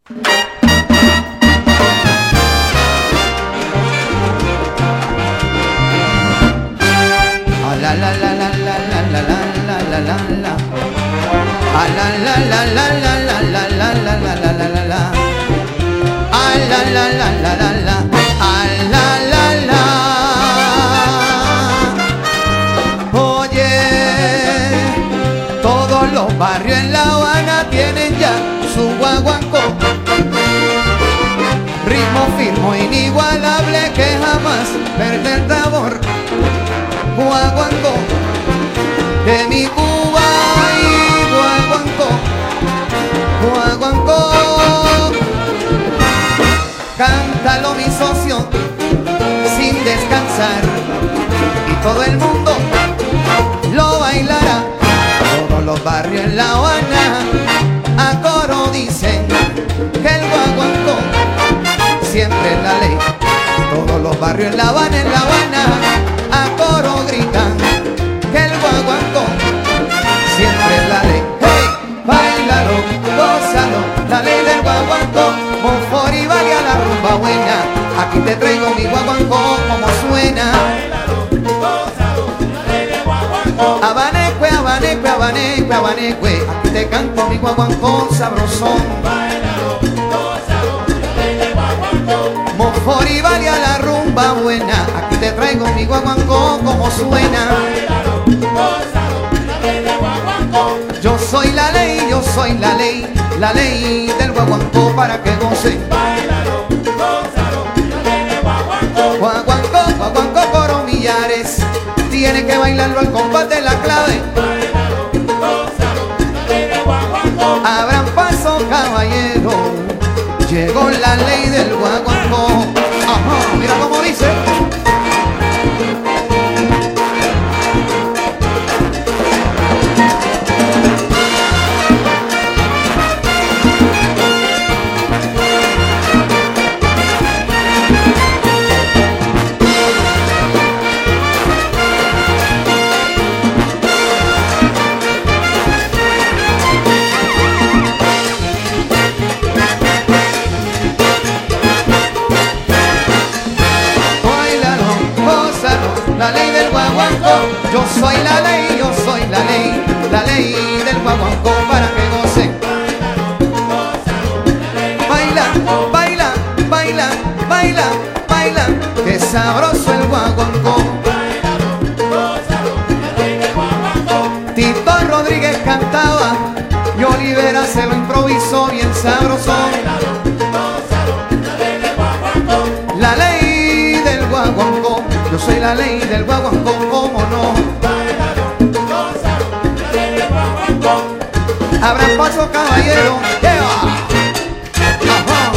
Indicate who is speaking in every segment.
Speaker 1: La la la la la la la la la la la. La la la la la la la la la la la la la la. La la la la la la. La la la. Oye, todos los barrios en La Habana tienen ya su guaguancó. Ritmo firme inigualable que jamás pierde el sabor. Guaguancó de mi Cuba y guaguancó, guaguancó. Cántalo mi socio sin descansar y todo el mundo lo bailará. Todos los barrios en La Habana a coro dicen que el guaguancó siempre es la ley. Todos los barrios en La Habana a coro gritan que el guaguancó siempre es la ley. Hey, bailalo, gózalo, la ley del guaguancó. Monfori vale a la rumba buena. Aquí te traigo mi guaguancó como suena.
Speaker 2: Bailalo, gózalo, la ley del guaguancó.
Speaker 1: Abanecue, abanecue, abanecue, abanecue. Aquí te canto mi guaguancó sabrosón.
Speaker 2: Bailalo, gózalo, la ley del guaguancó.
Speaker 1: Monfori vale a la rumba buena. Aquí te traigo mi guaguancó como suena.
Speaker 2: Bailalo, gózalo, la ley del guaguancó.
Speaker 1: Yo soy la ley, yo soy la ley del guaguancó para que goce.
Speaker 2: Bailalo, gózalo, la ley del guaguancó.
Speaker 1: Guaguancó, guaguancó, coro millares. Tiene que bailarlo al compás de la clave.
Speaker 2: Bailalo, gózalo, la ley del guaguancó.
Speaker 1: Abran paso, caballero. Llegó la ley del guaguancó. Ajá, mira cómo dice. La ley del guaguancó, yo soy la ley, yo soy la ley del guaguancó para que gocen. Baila, baila, baila, baila, baila, que sabroso el guaguancó. Tito Rodríguez cantaba y Olivera se lo improvisó bien sabroso. La ley del guaguancó, yo soy la ley del guaguancó, cómo no. Abran paso, caballero, lleva. Ajá.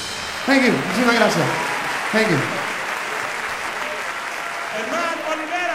Speaker 1: Thank you, muchísimas gracias. Thank you.
Speaker 2: Hermano Olivera.